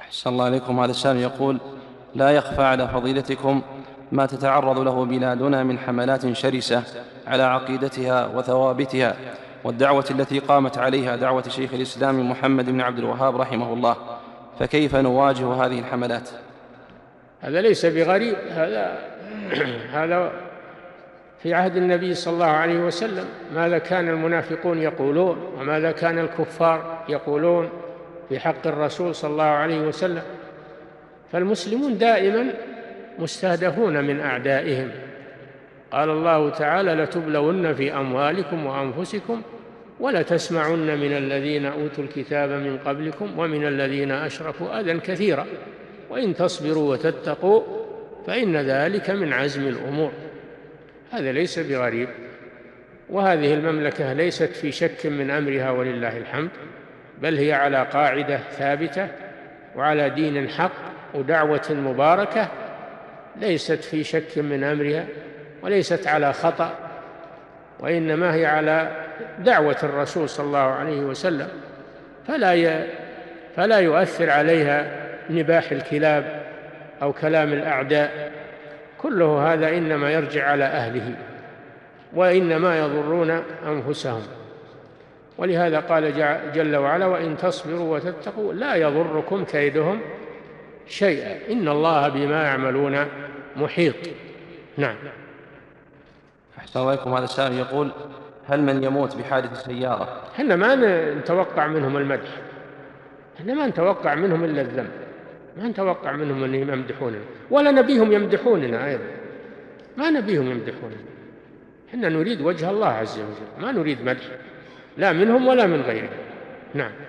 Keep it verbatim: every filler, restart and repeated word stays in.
أحسن الله عليكم. هذا السائل يقول: لا يخفى على فضيلتكم ما تتعرض له بلادنا من حملات شرسة على عقيدتها وثوابتها والدعوة التي قامت عليها دعوة شيخ الإسلام محمد بن عبد الوهاب رحمه الله، فكيف نواجه هذه الحملات؟ هذا ليس بغريب، هذا هذا في عهد النبي صلى الله عليه وسلم. ماذا كان المنافقون يقولون وماذا كان الكفار يقولون في حق الرسول صلى الله عليه وسلم. فالمسلمون دائما مستهدفون من أعدائهم. قال الله تعالى: لتبلون في أموالكم وأنفسكم ولتسمعن من الذين أوتوا الكتاب من قبلكم ومن الذين أشركوا أذى كثيرا وإن تصبروا وتتقوا فإن ذلك من عزم الأمور. هذا ليس بغريب، وهذه المملكة ليست في شك من أمرها ولله الحمد، بل هي على قاعدة ثابتة وعلى دين حق ودعوة مباركة، ليست في شك من أمرها وليست على خطأ، وإنما هي على دعوة الرسول صلى الله عليه وسلم، فلا فلا يؤثر عليها نباح الكلاب أو كلام الأعداء. كله هذا إنما يرجع على أهله وإنما يضرون أنفسهم. ولهذا قال جل وعلا: وإن تصبروا وتتقوا لا يضركم كيدهم شيئا إن الله بما يعملون محيط. نعم. أحسن الله إليكم. هذا السائل يقول: هل من يموت بحادث سيارة؟ احنا ما نتوقع منهم المدح، احنا ما نتوقع منهم إلا الذنب، ما نتوقع منهم أن يمدحوننا، ولا نبيهم يمدحوننا أيضا، ما نبيهم يمدحوننا. احنا نريد وجه الله عز وجل، ما نريد مدح لا منهم ولا من غيرهم. نعم.